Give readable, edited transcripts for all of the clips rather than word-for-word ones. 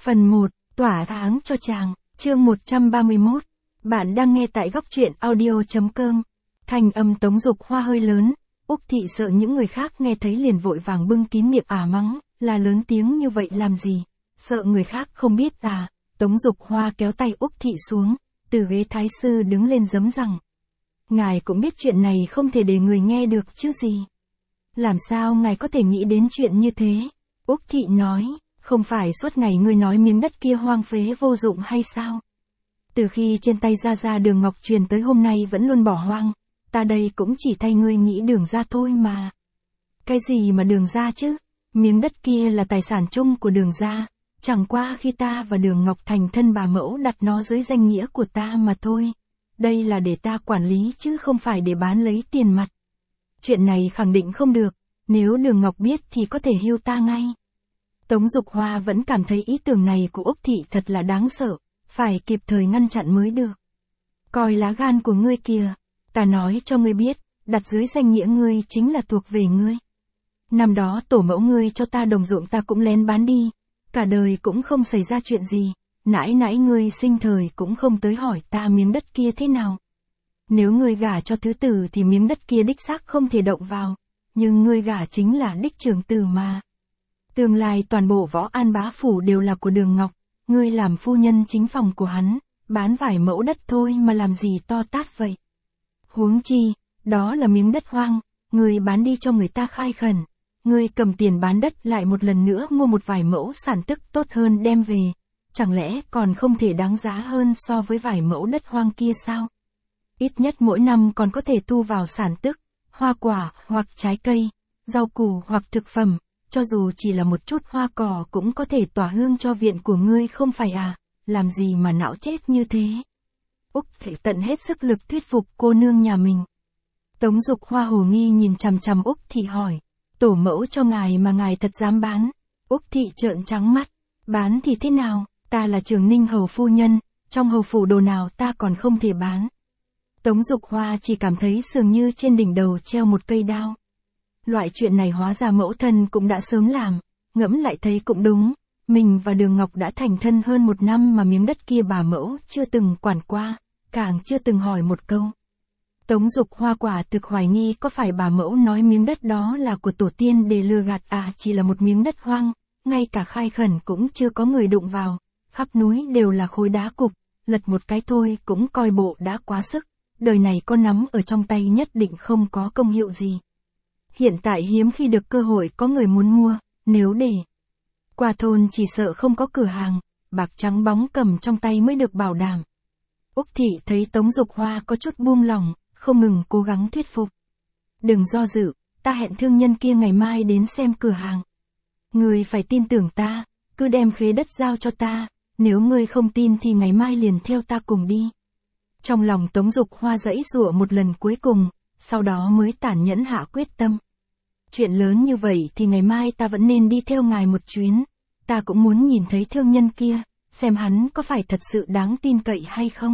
Phần 1, tỏa tháng cho chàng, chương 131. Bạn đang nghe tại góc truyện audio.com. Thanh âm Tống Dục Hoa hơi lớn, Úc Thị sợ những người khác nghe thấy liền vội vàng bưng kín miệng mắng, là lớn tiếng như vậy làm gì, sợ người khác không biết à. Tống Dục Hoa kéo tay Úc Thị xuống, từ ghế thái sư đứng lên giấm rằng. Ngài cũng biết chuyện này không thể để người nghe được chứ gì. Làm sao ngài có thể nghĩ đến chuyện như thế? Úc Thị nói, không phải suốt ngày ngươi nói miếng đất kia hoang phế vô dụng hay sao? Từ khi trên tay ra Đường Ngọc truyền tới hôm nay vẫn luôn bỏ hoang, ta đây cũng chỉ thay ngươi nghĩ Đường ra thôi mà. Cái gì mà Đường ra chứ? Miếng đất kia là tài sản chung của Đường ra, chẳng qua khi ta và Đường Ngọc thành thân bà mẫu đặt nó dưới danh nghĩa của ta mà thôi. Đây là để ta quản lý chứ không phải để bán lấy tiền mặt. Chuyện này khẳng định không được, nếu Đường Ngọc biết thì có thể hưu ta ngay. Tống Dục Hoa vẫn cảm thấy ý tưởng này của Úc Thị thật là đáng sợ, phải kịp thời ngăn chặn mới được. Coi lá gan của ngươi kìa, ta nói cho ngươi biết, đặt dưới danh nghĩa ngươi chính là thuộc về ngươi. Năm đó tổ mẫu ngươi cho ta đồng ruộng ta cũng lén bán đi, cả đời cũng không xảy ra chuyện gì, nãy ngươi sinh thời cũng không tới hỏi ta miếng đất kia thế nào. Nếu ngươi gả cho thứ tử thì miếng đất kia đích xác không thể động vào, nhưng ngươi gả chính là đích trưởng tử mà. Tương lai toàn bộ Võ An bá phủ đều là của Đường Ngọc, ngươi làm phu nhân chính phòng của hắn, bán vài mẫu đất thôi mà làm gì to tát vậy. Huống chi, đó là miếng đất hoang, ngươi bán đi cho người ta khai khẩn, ngươi cầm tiền bán đất lại một lần nữa mua một vài mẫu sản tức tốt hơn đem về, chẳng lẽ còn không thể đáng giá hơn so với vài mẫu đất hoang kia sao? Ít nhất mỗi năm còn có thể thu vào sản tức, hoa quả hoặc trái cây, rau củ hoặc thực phẩm. Cho dù chỉ là một chút hoa cỏ cũng có thể tỏa hương cho viện của ngươi không phải à, làm gì mà não chết như thế. Úc phải tận hết sức lực thuyết phục cô nương nhà mình. Tống Dục Hoa hồ nghi nhìn chằm chằm Úc Thị hỏi, tổ mẫu cho ngài mà ngài thật dám bán. Úc Thị trợn trắng mắt, bán thì thế nào, ta là Trường Ninh hầu phu nhân, trong hầu phủ đồ nào ta còn không thể bán. Tống Dục Hoa chỉ cảm thấy dường như trên đỉnh đầu treo một cây đao. Loại chuyện này hóa ra mẫu thân cũng đã sớm làm, ngẫm lại thấy cũng đúng, mình và Đường Ngọc đã thành thân hơn 1 năm mà miếng đất kia bà mẫu chưa từng quản qua, càng chưa từng hỏi một câu. Tống Dục Hoa quả thực hoài nghi có phải bà mẫu nói miếng đất đó là của tổ tiên để lừa gạt chỉ là một miếng đất hoang, ngay cả khai khẩn cũng chưa có người đụng vào, khắp núi đều là khối đá cục, lật một cái thôi cũng coi bộ đã quá sức, đời này có nắm ở trong tay nhất định không có công hiệu gì. Hiện tại hiếm khi được cơ hội có người muốn mua, nếu để qua thôn chỉ sợ không có cửa hàng, bạc trắng bóng cầm trong tay mới được bảo đảm. Úc Thị thấy Tống Dục Hoa có chút buông lỏng, không ngừng cố gắng thuyết phục. Đừng do dự, ta hẹn thương nhân kia ngày mai đến xem cửa hàng. Ngươi phải tin tưởng ta, cứ đem khế đất giao cho ta, nếu ngươi không tin thì ngày mai liền theo ta cùng đi. Trong lòng Tống Dục Hoa giãy giụa một lần cuối cùng, sau đó mới tản nhẫn hạ quyết tâm. Chuyện lớn như vậy thì ngày mai ta vẫn nên đi theo ngài một chuyến, ta cũng muốn nhìn thấy thương nhân kia, xem hắn có phải thật sự đáng tin cậy hay không.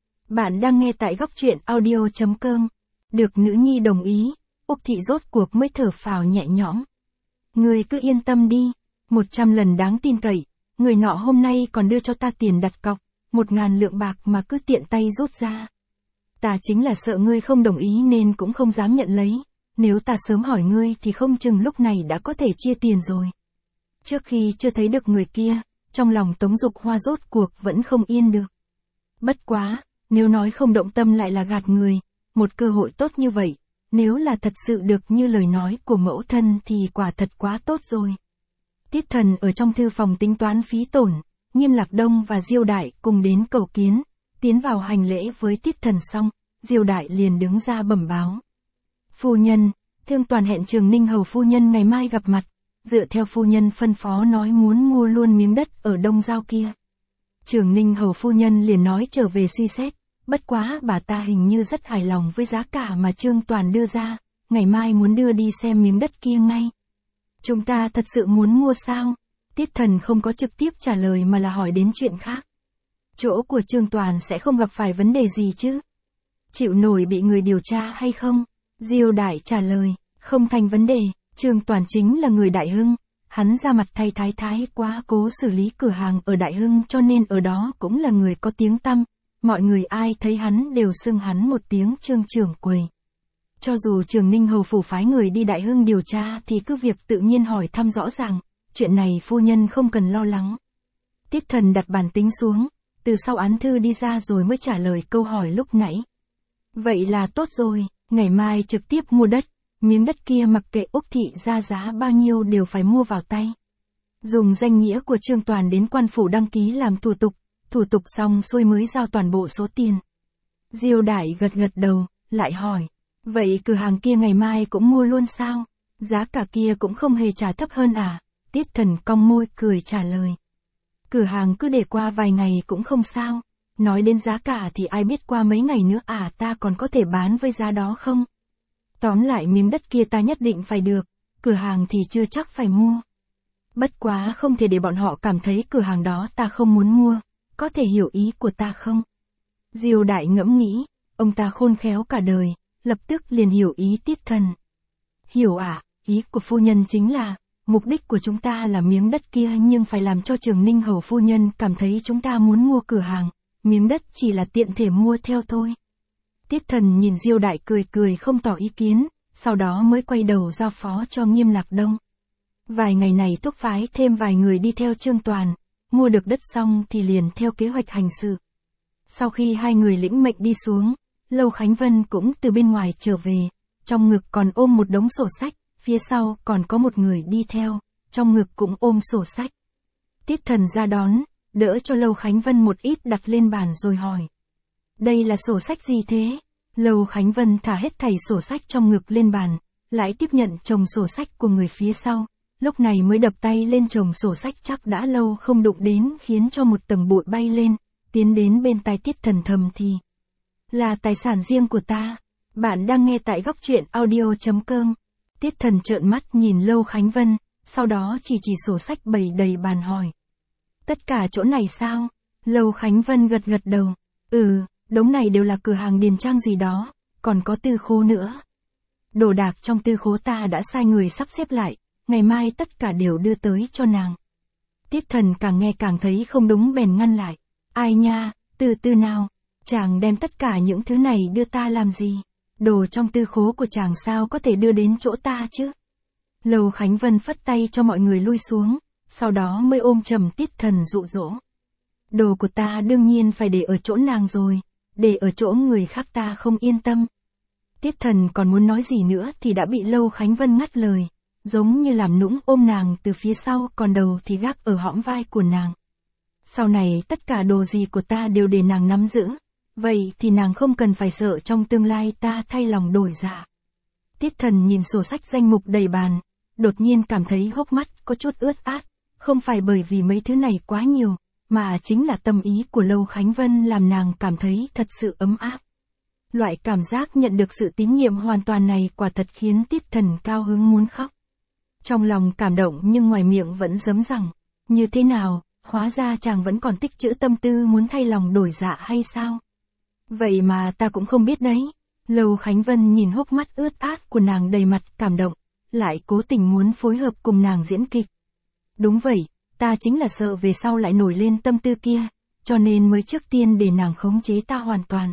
Bạn đang nghe tại góc truyện audio.com. Được nữ nhi đồng ý, Úc Thị rốt cuộc mới thở phào nhẹ nhõm. Ngươi cứ yên tâm đi, 100 lần đáng tin cậy, người nọ hôm nay còn đưa cho ta tiền đặt cọc, 1000 lượng bạc mà cứ tiện tay rút ra. Ta chính là sợ ngươi không đồng ý nên cũng không dám nhận lấy, nếu ta sớm hỏi ngươi thì không chừng lúc này đã có thể chia tiền rồi. Trước khi chưa thấy được người kia, trong lòng Tống Dục Hoa rốt cuộc vẫn không yên được. Bất quá, nếu nói không động tâm lại là gạt người, một cơ hội tốt như vậy, nếu là thật sự được như lời nói của mẫu thân thì quả thật quá tốt rồi. Tiết Thần ở trong thư phòng tính toán phí tổn, Nghiêm Lạc Đông và Diêu Đại cùng đến cầu kiến, tiến vào hành lễ với Tiết Thần xong, Diêu Đại liền đứng ra bẩm báo. Phu nhân, Thương Toàn hẹn Trường Ninh hầu phu nhân ngày mai gặp mặt, dựa theo phu nhân phân phó nói muốn mua luôn miếng đất ở Đông Giao kia. Trường Ninh hầu phu nhân liền nói trở về suy xét, bất quá bà ta hình như rất hài lòng với giá cả mà Trương Toàn đưa ra, ngày mai muốn đưa đi xem miếng đất kia ngay. Chúng ta thật sự muốn mua sao? Tiết Thần không có trực tiếp trả lời mà là hỏi đến chuyện khác. Chỗ của Trương Toàn sẽ không gặp phải vấn đề gì chứ? Chịu nổi bị người điều tra hay không? Diêu Đại trả lời, không thành vấn đề, Trương Toàn chính là người Đại Hưng, Hắn ra mặt thay Thái Thái quá cố xử lý cửa hàng ở Đại Hưng cho nên ở đó cũng là người có tiếng tăm, mọi người ai thấy hắn đều xưng hắn một tiếng Trương trưởng quầy. Cho dù Trường Ninh Hầu phủ phái người đi Đại Hưng điều tra thì cứ việc tự nhiên hỏi thăm rõ ràng, chuyện này phu nhân không cần lo lắng. Tiết Thần đặt bản tính xuống, từ sau án thư đi ra rồi mới trả lời câu hỏi lúc nãy. Vậy là tốt rồi, ngày mai trực tiếp mua đất, miếng đất kia mặc kệ Úc Thị ra giá bao nhiêu đều phải mua vào tay. Dùng danh nghĩa của Trương Toàn đến quan phủ đăng ký làm thủ tục xong xuôi mới giao toàn bộ số tiền. Diêu Đại gật đầu, lại hỏi, vậy cửa hàng kia ngày mai cũng mua luôn sao? Giá cả kia cũng không hề trả thấp hơn à? Tiết Thần cong môi cười trả lời. Cửa hàng cứ để qua vài ngày cũng không sao. Nói đến giá cả thì ai biết qua mấy ngày nữa ta còn có thể bán với giá đó không? Tóm lại miếng đất kia ta nhất định phải được, cửa hàng thì chưa chắc phải mua. Bất quá không thể để bọn họ cảm thấy cửa hàng đó ta không muốn mua, có thể hiểu ý của ta không? Diêu Đại ngẫm nghĩ, ông ta khôn khéo cả đời, lập tức liền hiểu ý Tiết Thần. Hiểu ạ, ý của phu nhân chính là, mục đích của chúng ta là miếng đất kia nhưng phải làm cho Trường Ninh Hầu phu nhân cảm thấy chúng ta muốn mua cửa hàng, miếng đất chỉ là tiện thể mua theo thôi. Tiết Thần nhìn Diêu Đại cười không tỏ ý kiến, sau đó mới quay đầu giao phó cho Nghiêm Lạc Đông. Vài ngày này thúc phái thêm vài người đi theo Trương Toàn, mua được đất xong thì liền theo kế hoạch hành sự. Sau khi hai người lĩnh mệnh đi xuống, Lâu Khánh Vân cũng từ bên ngoài trở về, trong ngực còn ôm một đống sổ sách, phía sau còn có một người đi theo, trong ngực cũng ôm sổ sách. Tiết Thần ra đón, đỡ cho Lâu Khánh Vân một ít đặt lên bàn rồi hỏi. Đây là sổ sách gì thế? Lâu Khánh Vân thả hết thảy sổ sách trong ngực lên bàn, lại tiếp nhận chồng sổ sách của người phía sau, lúc này mới đập tay lên chồng sổ sách chắc đã lâu không đụng đến khiến cho một tầng bụi bay lên, tiến đến bên tai Tiết Thần thầm thì. Là tài sản riêng của ta. Bạn đang nghe tại góc truyện audio.com. Tiết Thần trợn mắt nhìn Lâu Khánh Vân, sau đó chỉ sổ sách bày đầy bàn hỏi. Tất cả chỗ này sao? Lâu Khánh Vân gật đầu. Đống này đều là cửa hàng điền trang gì đó, còn có tư khố nữa. Đồ đạc trong tư khố ta đã sai người sắp xếp lại, ngày mai tất cả đều đưa tới cho nàng. Tiết Thần càng nghe càng thấy không đúng bèn ngăn lại. Ai nha, từ từ nào, chàng đem tất cả những thứ này đưa ta làm gì? Đồ trong tư khố của chàng sao có thể đưa đến chỗ ta chứ? Lâu Khánh Vân phất tay cho mọi người lui xuống, sau đó mới ôm chầm Tiết Thần dụ dỗ. Đồ của ta đương nhiên phải để ở chỗ nàng rồi, để ở chỗ người khác ta không yên tâm. Tiết Thần còn muốn nói gì nữa thì đã bị Lâu Khánh Vân ngắt lời, giống như làm nũng ôm nàng từ phía sau còn đầu thì gác ở hõm vai của nàng. Sau này tất cả đồ gì của ta đều để nàng nắm giữ, vậy thì nàng không cần phải sợ trong tương lai ta thay lòng đổi dạ. Tiết Thần nhìn sổ sách danh mục đầy bàn, đột nhiên cảm thấy hốc mắt có chút ướt át, không phải bởi vì mấy thứ này quá nhiều, mà chính là tâm ý của Lâu Khánh Vân làm nàng cảm thấy thật sự ấm áp. Loại cảm giác nhận được sự tín nhiệm hoàn toàn này quả thật khiến Tiết Thần cao hứng muốn khóc. Trong lòng cảm động nhưng ngoài miệng vẫn giấm rằng, như thế nào, hóa ra chàng vẫn còn tích trữ tâm tư muốn thay lòng đổi dạ hay sao? Vậy mà ta cũng không biết đấy. Lâu Khánh Vân nhìn hốc mắt ướt át của nàng đầy mặt cảm động, lại cố tình muốn phối hợp cùng nàng diễn kịch. Đúng vậy, ta chính là sợ về sau lại nổi lên tâm tư kia, cho nên mới trước tiên để nàng khống chế ta hoàn toàn.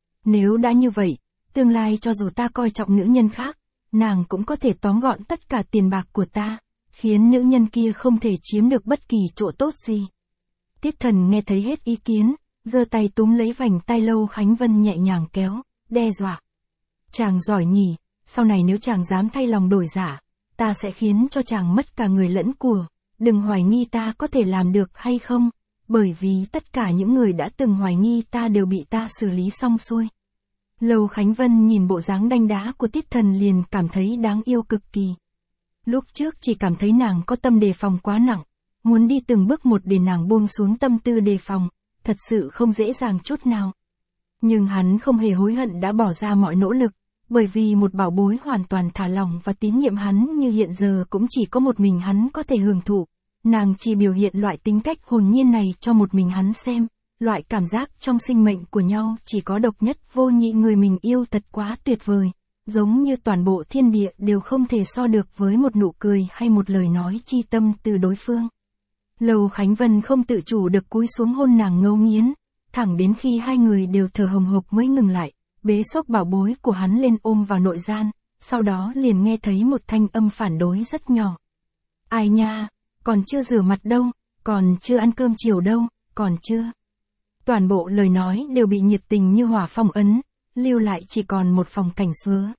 Nếu đã như vậy, tương lai cho dù ta coi trọng nữ nhân khác, nàng cũng có thể tóm gọn tất cả tiền bạc của ta, khiến nữ nhân kia không thể chiếm được bất kỳ chỗ tốt gì. Tiết Thần nghe thấy hết ý kiến, giơ tay túm lấy vành tai Lâu Khánh Vân nhẹ nhàng kéo, đe dọa. Chàng giỏi nhỉ, sau này nếu chàng dám thay lòng đổi dạ, ta sẽ khiến cho chàng mất cả người lẫn của, đừng hoài nghi ta có thể làm được hay không, bởi vì tất cả những người đã từng hoài nghi ta đều bị ta xử lý xong xuôi. Lâu Khánh Vân nhìn bộ dáng đanh đá của Tiết Thần liền cảm thấy đáng yêu cực kỳ. Lúc trước chỉ cảm thấy nàng có tâm đề phòng quá nặng, muốn đi từng bước một để nàng buông xuống tâm tư đề phòng, thật sự không dễ dàng chút nào. Nhưng hắn không hề hối hận đã bỏ ra mọi nỗ lực, bởi vì một bảo bối hoàn toàn thả lỏng và tín nhiệm hắn như hiện giờ cũng chỉ có một mình hắn có thể hưởng thụ. Nàng chỉ biểu hiện loại tính cách hồn nhiên này cho một mình hắn xem, loại cảm giác trong sinh mệnh của nhau chỉ có độc nhất vô nhị người mình yêu thật quá tuyệt vời, giống như toàn bộ thiên địa đều không thể so được với một nụ cười hay một lời nói chi tâm từ đối phương. Lầu Khánh Vân không tự chủ được cúi xuống hôn nàng ngấu nghiến, thẳng đến khi hai người đều thở hồng hộc mới ngừng lại, bế xốc bảo bối của hắn lên ôm vào nội gian, sau đó liền nghe thấy một thanh âm phản đối rất nhỏ. Ai nha, còn chưa rửa mặt đâu, còn chưa ăn cơm chiều đâu, còn chưa. Toàn bộ lời nói đều bị nhiệt tình như hỏa phong ấn, lưu lại chỉ còn một phòng cảnh xứa.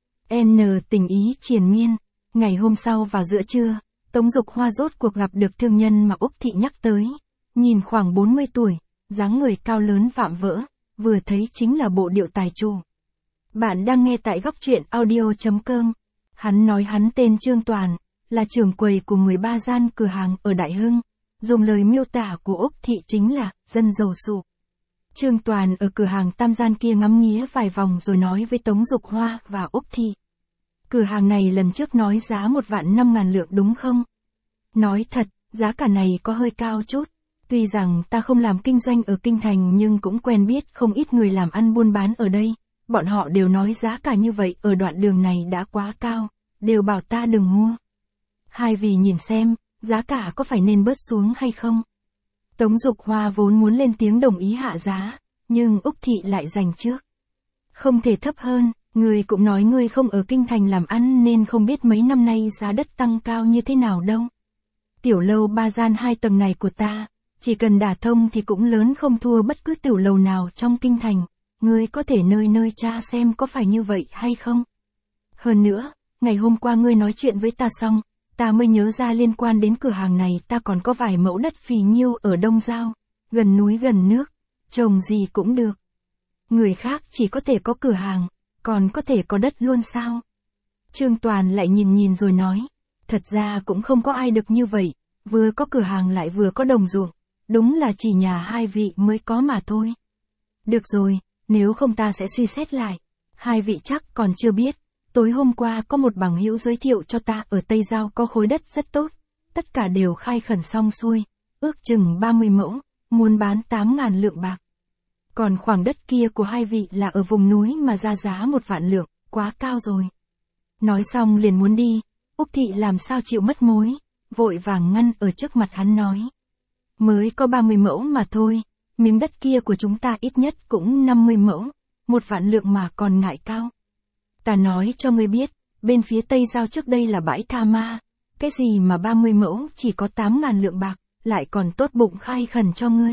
Tình ý triền miên, ngày hôm sau vào giữa trưa, Tống Dục Hoa rốt cuộc gặp được thương nhân mà Úc Thị nhắc tới, nhìn khoảng 40 tuổi, dáng người cao lớn vạm vỡ, vừa thấy chính là bộ điệu tài chủ. Bạn đang nghe tại góc truyện audio.com. Hắn nói hắn tên Trương Toàn, là trưởng quầy của 13 gian cửa hàng ở Đại Hưng, dùng lời miêu tả của Úc Thị chính là dân giàu sụ. Trương Toàn ở cửa hàng tam gian kia ngắm nghía vài vòng rồi nói với Tống Dục Hoa và Úc Thị. Cửa hàng này lần trước nói giá 1.500.000 lượng đúng không? Nói thật, giá cả này có hơi cao chút. Tuy rằng ta không làm kinh doanh ở Kinh Thành nhưng cũng quen biết không ít người làm ăn buôn bán ở đây. Bọn họ đều nói giá cả như vậy ở đoạn đường này đã quá cao, đều bảo ta đừng mua. Hai vị nhìn xem, giá cả có phải nên bớt xuống hay không? Tống Dục Hoa vốn muốn lên tiếng đồng ý hạ giá, nhưng Úc Thị lại giành trước. Không thể thấp hơn, ngươi cũng nói ngươi không ở Kinh Thành làm ăn nên không biết mấy năm nay giá đất tăng cao như thế nào đâu. Tiểu lâu 3 gian 2 tầng này của ta, chỉ cần đả thông thì cũng lớn không thua bất cứ tiểu lầu nào trong Kinh Thành, ngươi có thể nơi nơi tra xem có phải như vậy hay không. Hơn nữa, ngày hôm qua ngươi nói chuyện với ta xong, ta mới nhớ ra liên quan đến cửa hàng này ta còn có vài mẫu đất phì nhiêu ở Đông Giao, gần núi gần nước, trồng gì cũng được. Người khác chỉ có thể có cửa hàng, còn có thể có đất luôn sao? Trương Toàn lại nhìn rồi nói, thật ra cũng không có ai được như vậy, vừa có cửa hàng lại vừa có đồng ruộng, đúng là chỉ nhà hai vị mới có mà thôi. Được rồi, nếu không ta sẽ suy xét lại. Hai vị chắc còn chưa biết, tối hôm qua có một bằng hữu giới thiệu cho ta ở Tây Giao có khối đất rất tốt, tất cả đều khai khẩn xong xuôi, ước chừng 30 mẫu, muốn bán 8.000 lượng bạc. Còn khoảng đất kia của hai vị là ở vùng núi mà ra giá 1.000.000 lượng, quá cao rồi. Nói xong liền muốn đi, Úc Thị làm sao chịu mất mối, vội vàng ngăn ở trước mặt hắn nói. Mới có 30 mẫu mà thôi, miếng đất kia của chúng ta ít nhất cũng 50 mẫu, 1.000.000 lượng mà còn ngại cao. Ta nói cho ngươi biết, bên phía Tây Giao trước đây là bãi tha ma, cái gì mà 30 mẫu chỉ có 8.000 lượng bạc, lại còn tốt bụng khai khẩn cho ngươi.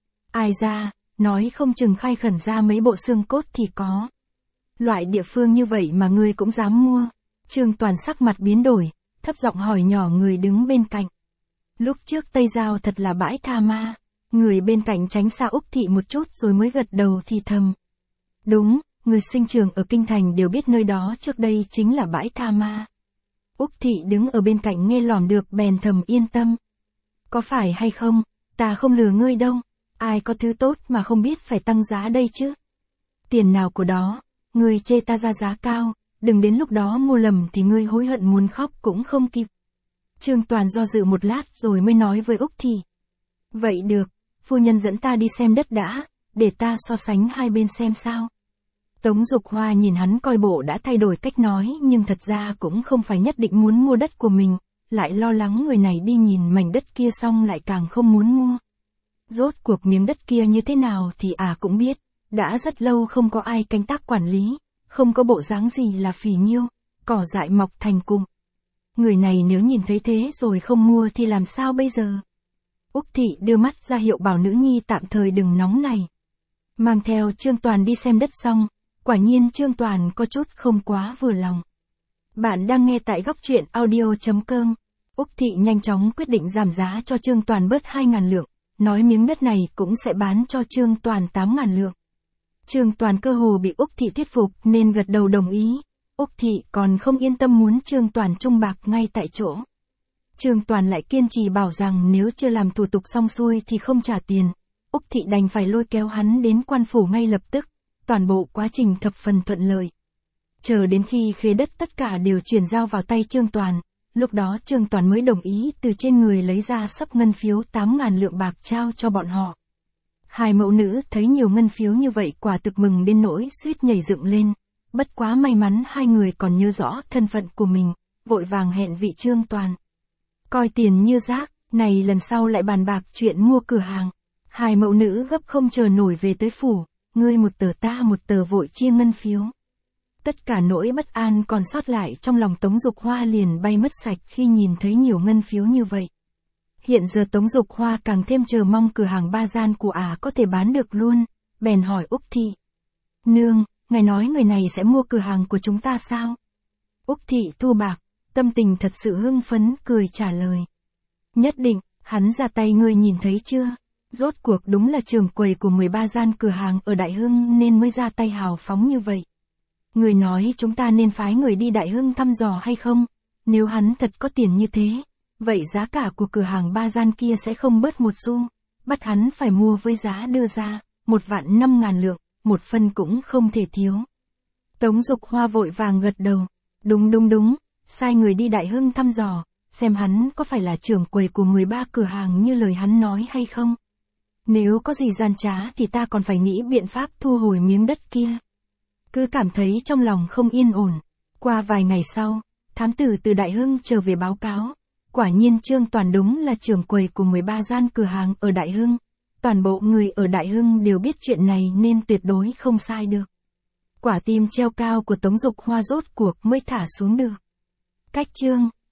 Ai ra, nói không chừng khai khẩn ra mấy bộ xương cốt thì có. Loại địa phương như vậy mà ngươi cũng dám mua. Trương Toàn sắc mặt biến đổi, thấp giọng hỏi nhỏ người đứng bên cạnh. Lúc trước Tây Giao thật là bãi tha ma, người bên cạnh tránh xa Úc Thị một chút rồi mới gật đầu thì thầm. Đúng, người sinh trưởng ở Kinh Thành đều biết nơi đó trước đây chính là bãi tha ma. Úc Thị đứng ở bên cạnh nghe lỏm được bèn thầm yên tâm. Có phải hay không, ta không lừa ngươi đâu, ai có thứ tốt mà không biết phải tăng giá đây chứ. Tiền nào của đó, ngươi chê ta ra giá cao, đừng đến lúc đó mua lầm thì ngươi hối hận muốn khóc cũng không kịp. Trương Toàn do dự một lát rồi mới nói với Úc Thị. Vậy được, phu nhân dẫn ta đi xem đất đã, để ta so sánh hai bên xem sao. Tống Dục Hoa nhìn hắn coi bộ đã thay đổi cách nói nhưng thật ra cũng không phải nhất định muốn mua đất của mình, lại lo lắng người này đi nhìn mảnh đất kia xong lại càng không muốn mua. Rốt cuộc miếng đất kia như thế nào thì cũng biết, đã rất lâu không có ai canh tác quản lý, không có bộ dáng gì là phì nhiêu, cỏ dại mọc thành cụm. Người này nếu nhìn thấy thế rồi không mua thì làm sao bây giờ? Úc Thị đưa mắt ra hiệu bảo nữ nhi tạm thời đừng nóng này. Mang theo Trương Toàn đi xem đất xong, quả nhiên Trương Toàn có chút không quá vừa lòng. Bạn đang nghe tại góc truyện audio.com. Úc Thị nhanh chóng quyết định giảm giá cho Trương Toàn bớt 2.000 lượng, nói miếng đất này cũng sẽ bán cho Trương Toàn 8.000 lượng. Trương Toàn cơ hồ bị Úc Thị thuyết phục nên gật đầu đồng ý. Úc Thị còn không yên tâm muốn Trương Toàn trung bạc ngay tại chỗ. Trương Toàn lại kiên trì bảo rằng nếu chưa làm thủ tục xong xuôi thì không trả tiền. Úc Thị đành phải lôi kéo hắn đến quan phủ ngay lập tức, toàn bộ quá trình thập phần thuận lợi. Chờ đến khi khế đất tất cả đều chuyển giao vào tay Trương Toàn, lúc đó Trương Toàn mới đồng ý từ trên người lấy ra xấp ngân phiếu 8.000 lượng bạc trao cho bọn họ. Hai mẫu nữ thấy nhiều ngân phiếu như vậy quả thực mừng đến nỗi suýt nhảy dựng lên. Bất quá may mắn hai người còn nhớ rõ thân phận của mình, vội vàng hẹn vị Trương Toàn. Coi tiền như rác, này lần sau lại bàn bạc chuyện mua cửa hàng. Hai mẫu nữ gấp không chờ nổi về tới phủ, ngươi một tờ ta một tờ vội chia ngân phiếu. Tất cả nỗi bất an còn sót lại trong lòng Tống Dục Hoa liền bay mất sạch khi nhìn thấy nhiều ngân phiếu như vậy. Hiện giờ Tống Dục Hoa càng thêm chờ mong cửa hàng ba gian của có thể bán được luôn, bèn hỏi Úc Thị. Nương, ngài nói người này sẽ mua cửa hàng của chúng ta sao? Úc Thị thu bạc, tâm tình thật sự hưng phấn, cười trả lời. Nhất định, hắn ra tay ngươi nhìn thấy chưa? Rốt cuộc đúng là trưởng quầy của 13 gian cửa hàng ở Đại Hưng nên mới ra tay hào phóng như vậy. Người nói chúng ta nên phái người đi Đại Hưng thăm dò hay không? Nếu hắn thật có tiền như thế, vậy giá cả của cửa hàng ba gian kia sẽ không bớt một xu. Bắt hắn phải mua với giá đưa ra, 1.500.000 lượng, một phân cũng không thể thiếu. Tống Dục Hoa vội vàng gật đầu. Đúng, sai người đi Đại Hưng thăm dò, xem hắn có phải là trưởng quầy của 13 cửa hàng như lời hắn nói hay không. Nếu có gì gian trá thì ta còn phải nghĩ biện pháp thu hồi miếng đất kia. Cứ cảm thấy trong lòng không yên ổn. Qua vài ngày sau, thám tử từ Đại Hưng trở về báo cáo. Quả nhiên Trương Toàn đúng là trưởng quầy của 13 gian cửa hàng ở Đại Hưng. Toàn bộ người ở Đại Hưng đều biết chuyện này nên tuyệt đối không sai được. Quả tim treo cao của Tống Dục Hoa rốt cuộc mới thả xuống được. Cách chương